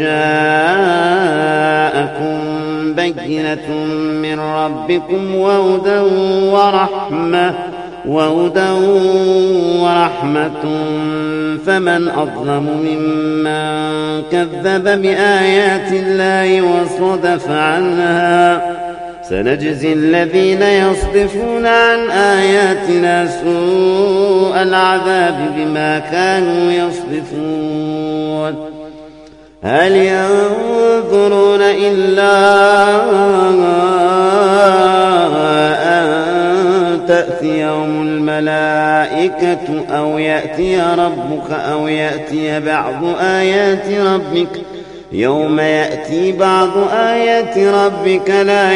جاءكم بينة من ربكم وهدى ورحمة وهدى ورحمة فمن أظلم ممن كذب بآيات الله وصدف عنها سنجزي الذين يصدفون عن آياتنا سوء العذاب بما كانوا يصدفون هل ينظرون إلا أن تأتيهم الملائكة أو يأتي ربك أو يأتي بعض آيات ربك يوم يأتي بعض آيات ربك لا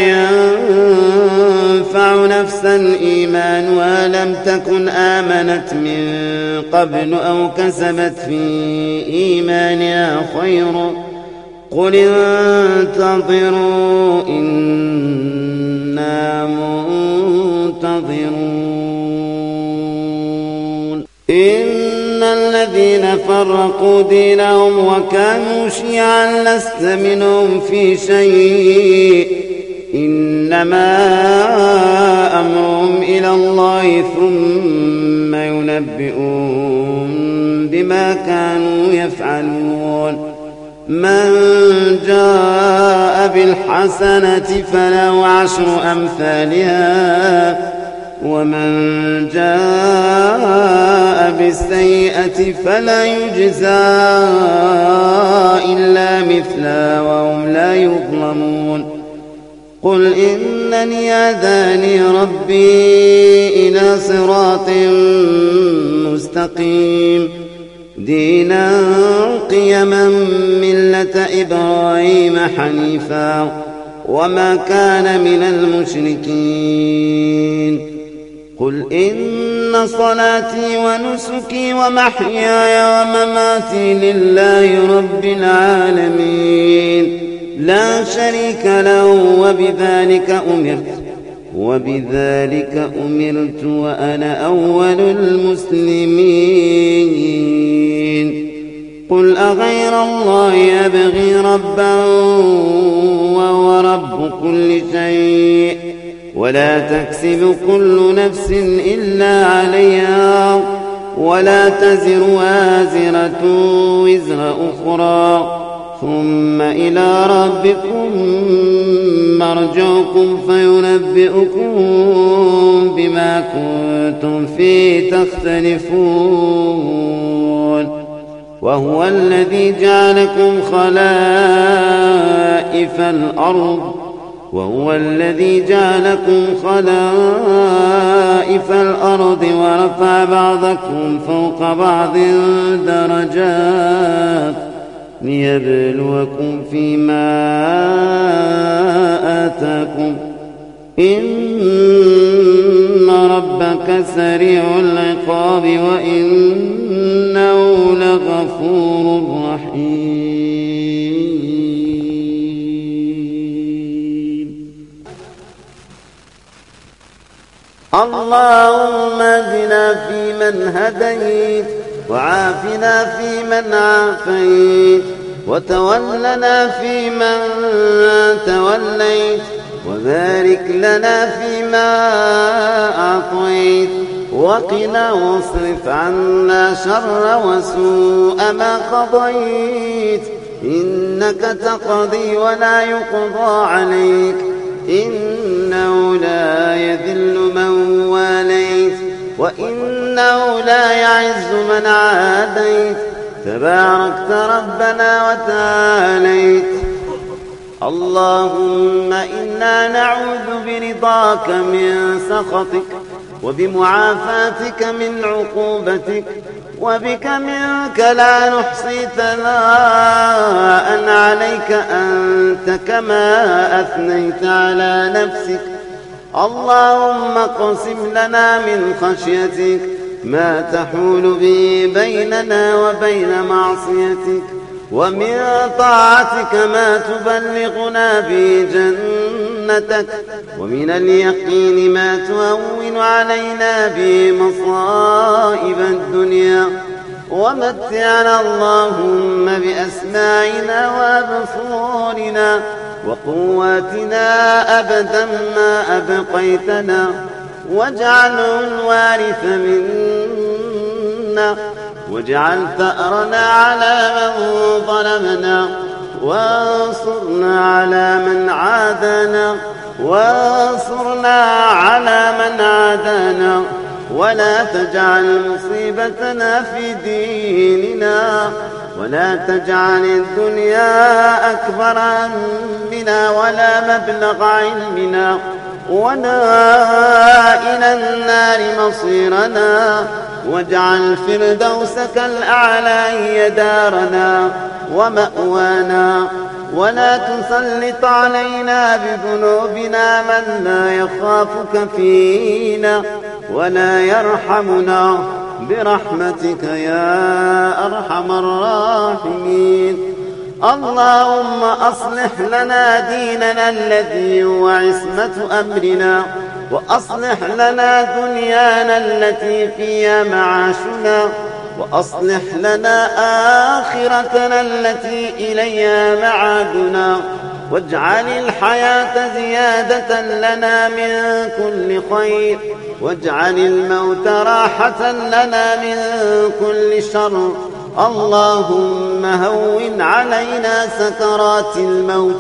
ينفع نفسا إيمانها لم تكن آمنت من قبل أو كسبت في إيمانها خيرا قل انتظروا إنا منتظرون إن الذين فرقوا دينهم وكانوا شيعا لست منهم في شيء إنما أمرهم إلى الله ثم ينبئون بما كانوا يفعلون من جاء بالحسنة فله عشر أمثالها ومن جاء بالسيئة فلا يجزى إلا مثلها وهم لا يظلمون قل إنني هداني ربي إلى صراط مستقيم دينا قيما ملة إبراهيم حنيفا وما كان من المشركين قل إن صلاتي ونسكي ومحياي ومماتي لله رب العالمين لا شريك له وبذلك أمرت وبذلك أمرت وأنا أول المسلمين قل أغير الله أبغي ربا وهو رب كل شيء ولا تكسب كل نفس إلا عليها ولا تزر وازرة وزر أخرى ثم إلى ربكم مرجعكم فينبئكم بما كنتم فيه تختلفون وهو الذي جعلكم خلائف الأرض وهو الذي جعلكم خلائف الأرض ورفع بعضكم فوق بعض درجات ليبلوكم فيما آتاكم إن ربك سريع العقاب وإنه لغفور رحيم اللهم اهدنا فيمن هديت وعافنا فيمن عافيت وتولنا فيمن توليت وبارك لنا فيما أعطيت وقنا واصرف عنا شر وسوء ما قضيت إنك تقضي ولا يقضى عليك إنه لا يذل من واليت وإنه لا يعز من عاديت تباركت ربنا وتعاليت اللهم إنا نعوذ برضاك من سخطك وبمعافاتك من عقوبتك وبك منك لا نحصي ثناء عليك أنت كما أثنيت على نفسك. اللهم اقسم لنا من خشيتك ما تحول به بيننا وبين معصيتك، ومن طاعتك ما تبلغنا به جنتك، ومن اليقين ما تهون علينا به مصائب الدنيا، ومتعنا اللهم بأسماعنا وأبصارنا وقواتنا أبدا ما أبقيتنا، واجعله الوارث منا، واجعل ثأرنا على من ظلمنا، وانصرنا على من عادانا وانصرنا على من عادانا، ولا تجعل مصيبتنا في ديننا، ولا تجعل الدنيا أكبر همنا ولا مبلغ علمنا، ولا إلى النار مصيرنا، واجعل فردوسك الأعلى هي دارنا ومأوانا، ولا تسلط علينا بذنوبنا من لا يخافك فينا ولا يرحمنا برحمتك يا أرحم الراحمين. اللهم أصلح لنا ديننا الذي هو عصمة أمرنا، وأصلح لنا دنيانا التي فيها معاشنا، وأصلح لنا آخرتنا التي إليها معادنا، واجعل الحياة زيادة لنا من كل خير، واجعل الموت راحة لنا من كل شر. اللهم هون علينا سكرات الموت،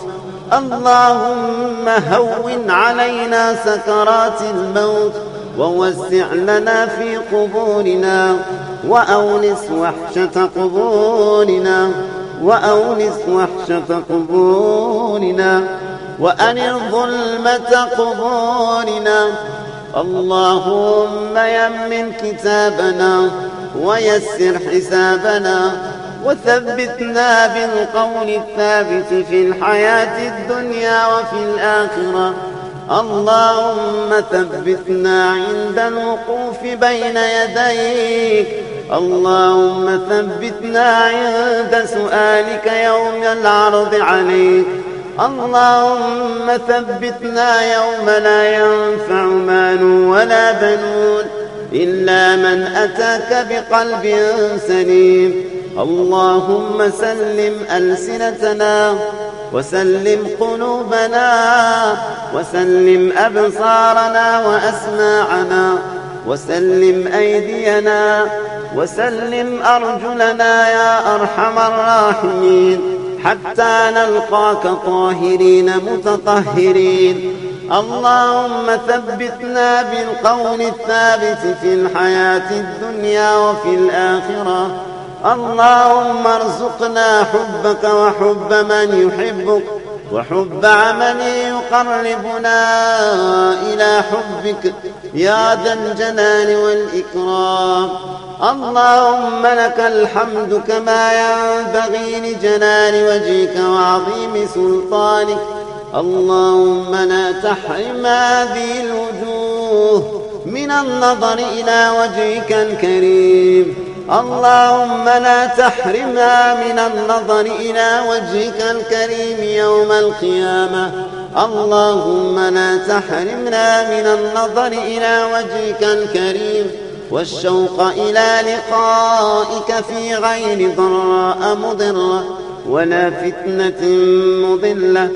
اللهم هون علينا سكرات الموت، ووسع لنا في قبورنا، وأونس وحشة قبورنا، وأونس وحشة قبورنا، وأنر ظلمة قبورنا. اللهم يمن كتابنا ويسر حسابنا، وثبتنا بالقول الثابت في الحياة الدنيا وفي الآخرة. اللهم ثبتنا عند الوقوف بين يديك، اللهم ثبتنا عند سؤالك يوم العرض عليك، اللهم ثبتنا يوم لا ينفع مال ولا بنون إلا من أتاك بقلب سليم. اللهم سلم ألسنتنا، وسلم قلوبنا، وسلم أبصارنا وأسماعنا، وسلم أيدينا، وسلم أرجلنا يا أرحم الراحمين، حتى نلقاك طاهرين متطهرين. اللهم ثبتنا بالقول الثابت في الحياة الدنيا وفي الآخرة. اللهم ارزقنا حبك وحب من يحبك، وحب عمل يقربنا إلى حبك يا ذا الجلال والإكرام. اللهم لك الحمد كما ينبغي لجلال وجهك وعظيم سلطانك. اللهم لا تحرم هذه الوجوه من النظر إلى وجهك الكريم، اللهم لا تحرمها من النظر إلى وجهك الكريم يوم القيامة. اللهم لا تحرمنا من النظر إلى وجهك الكريم والشوق إلى لقائك في غير ضراء مضرة ولا فتنة مضلة.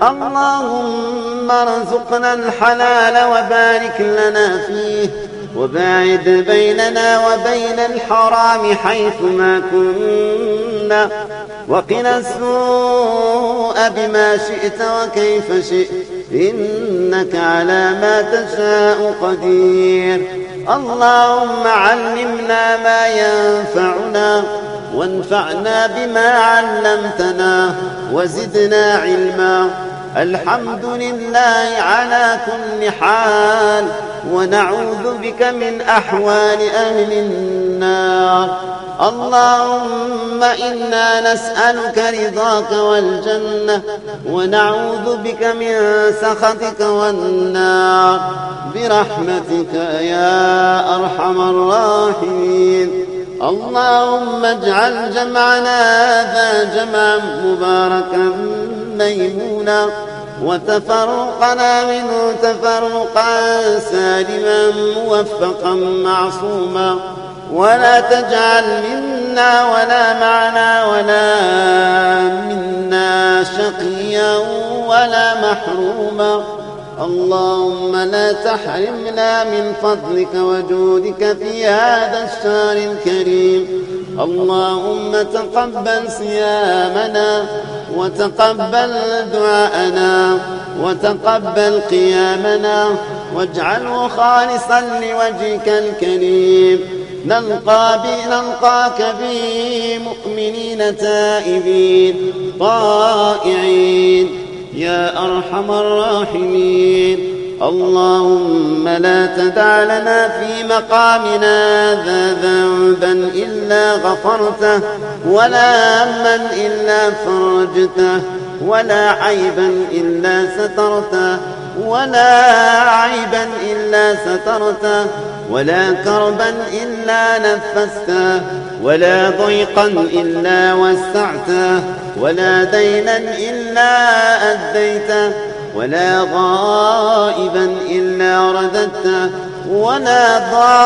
اللهم ارزقنا الحلال وبارك لنا فيه، وباعد بيننا وبين الحرام حيثما كنا، وقنا السوء بما شئت وكيف شئت، إنك على ما تشاء قدير. اللهم علمنا ما ينفعنا، وانفعنا بما علمتنا وزدنا علما. الحمد لله على كل حال، ونعوذ بك من أحوال أهل النار. اللهم إنا نسألك رضاك والجنة، ونعوذ بك من سخطك والنار، برحمتك يا أرحم الراحمين. اللهم اجعل جمعنا هذا جمعا مباركا ميمونا، وتفرقنا منه تفرقا سالما موفقا معصوما، ولا تجعل منا ولا معنا ولا منا شقيا ولا محروما. اللهم لا تحرمنا من فضلك وجودك في هذا الشهر الكريم. اللهم تقبل صيامنا، وتقبل دعاءنا، وتقبل قيامنا، واجعله خالصا لوجهك الكريم. نلقى نلقاك به مؤمنين تائبين طائعين يا أرحم الراحمين. اللهم لا تدع لنا في مقامنا ذا ذنبا إلا غفرته، ولا هما إلا فرجته، ولا عيبا إلا سترته، ولا عيبا إلا سترته، ولا كربا إلا نفسته، ولا ضيقا إلا وسعته، ولا دينا إلا أديته، ولا غائبا إلا رددته، ولا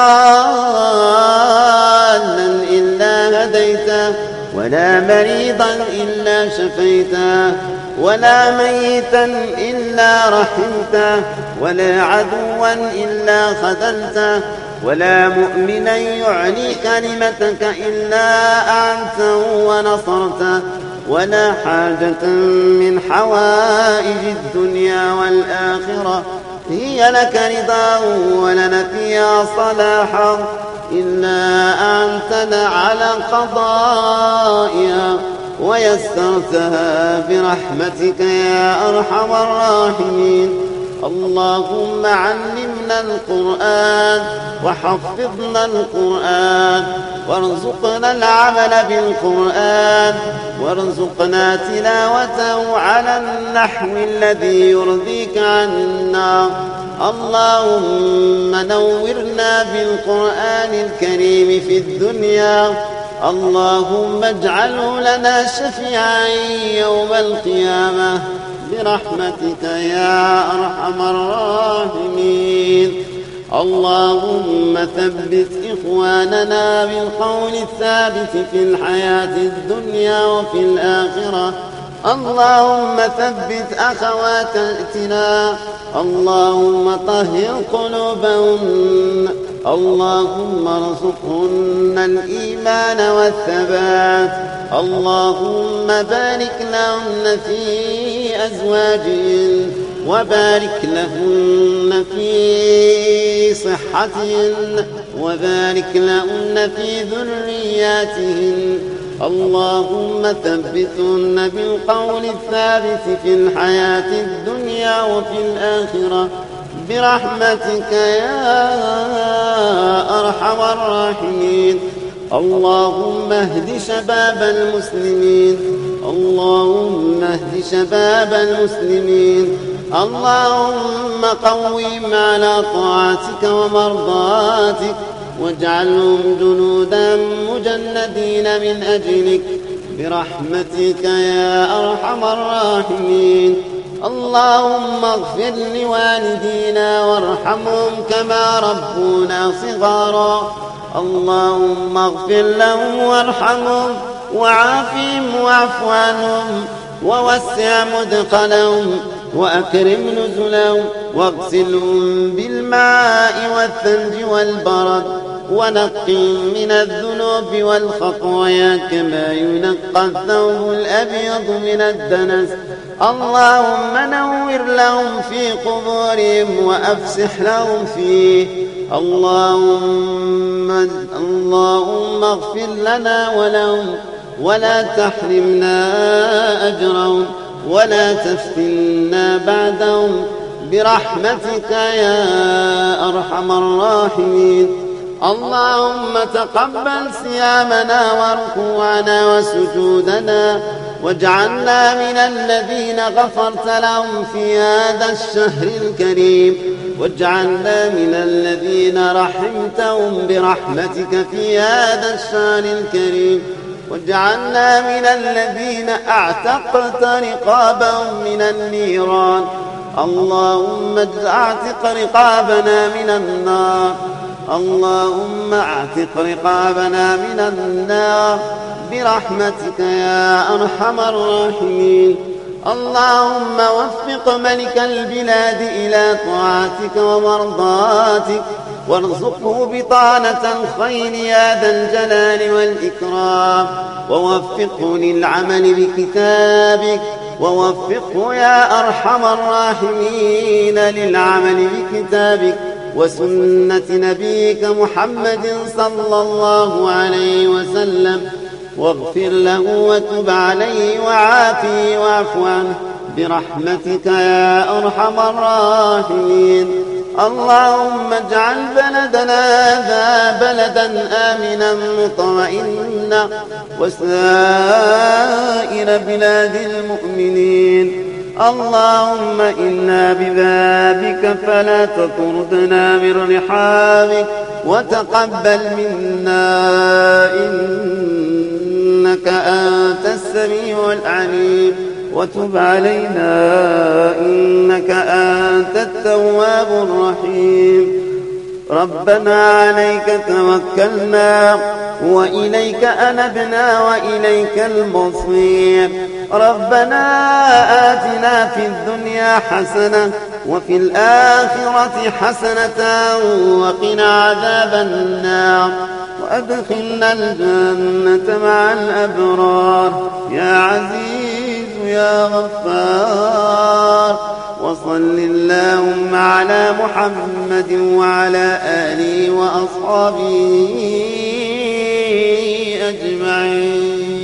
ضالا إلا هديته، ولا مريضا إلا شفيته، ولا ميتا إلا رحمته، ولا عدوا إلا خذلته، ولا مؤمنا يعلي كلمتك إلا أعنته ونصرته، ولا حاجة من حوائج الدنيا والآخرة هي لك رضا ولنا فيها صلاحا إلا أعنتنا على قضائها ويسرتها برحمتك يا أرحم الراحمين. اللهم علمنا القرآن، وحفظنا القرآن، وارزقنا العمل بالقرآن، وارزقنا تلاوته على النحو الذي يرضيك عنا. اللهم نورنا بالقرآن الكريم في الدنيا، اللهم اجعله لنا شفيعا يوم القيامة برحمتك يا أرحم الراحمين. اللهم ثبت إخواننا بالقول الثابت في الحياة الدنيا وفي الآخرة. اللهم ثبت أخواتنا، اللهم طهر قلوبهن، اللهم ارزقهن الإيمان والثبات. اللهم بارك لهن في أزواجهن، وبارك لهن في صحتهن، وبارك لهن في ذرياتهن. اللهم ثبتهن بالقول الثابت في الحياة الدنيا وفي الآخرة برحمتك يا أرحم الراحمين. اللهم اهد شباب المسلمين، اللهم اهد شباب المسلمين. اللهم قوهم على طاعتك ومرضاتك، واجعلهم جنودا مجندين من أجلك برحمتك يا أرحم الراحمين. اللهم اغفر لوالدينا وارحمهم كما ربونا صغارا. اللهم اغفر لهم وارحمهم وعافهم واعف عنهم ووسع مدخلهم وأكرم نزلهم واغسلهم بالماء والثلج والبرد ونقهم من الذنوب والخطايا كما ينقى الثوب الأبيض من الدنس. اللهم نور لهم في قبورهم وأفسح لهم فيه اللهم, اللهم اغفر لنا ولهم ولا تحرمنا أجرهم ولا تفتنا بعدهم برحمتك يا أرحم الراحمين. اللهم تقبل صيامنا وركوعنا وسجودنا واجعلنا من الذين غفرت لهم في هذا الشهر الكريم، واجعلنا من الذين رحمتهم برحمتك في هذا الشهر الكريم، واجعلنا من الذين اعتقت رقابهم من النيران. اللهم اعتق رقابنا من النار، اللهم اعتق رقابنا من النار برحمتك يا أرحم الراحمين. اللهم وفق ملك البلاد إلى طاعتك ومرضاتك، وارزقه بطانة الخير يا ذا الجلال والإكرام، ووفقه للعمل بكتابك، ووفقه يا أرحم الراحمين للعمل بكتابك وسنة نبيك محمد صلى الله عليه وسلم، واغفر له وتب عليه وعافيه واعف عنه برحمتك يا أرحم الراحمين. اللهم اجعل بلدنا هذا بلدا آمنا مطمئنا وسائر بلاد المؤمنين. اللهم إنا ببابك فلا تطردنا من رحابك، وتقبل منا إنك أنت السميع العليم، وتب علينا إنك أنت التواب الرحيم. ربنا عليك توكلنا وإليك أنبنا وإليك المصير. ربنا آتنا في الدنيا حسنة وفي الآخرة حسنة وقنا عذاب النار، وأدخلنا الجنة مع الأبرار يا عزيز يا غفار. وصل اللهم على محمد وعلى آله وأصحابه أجمعين.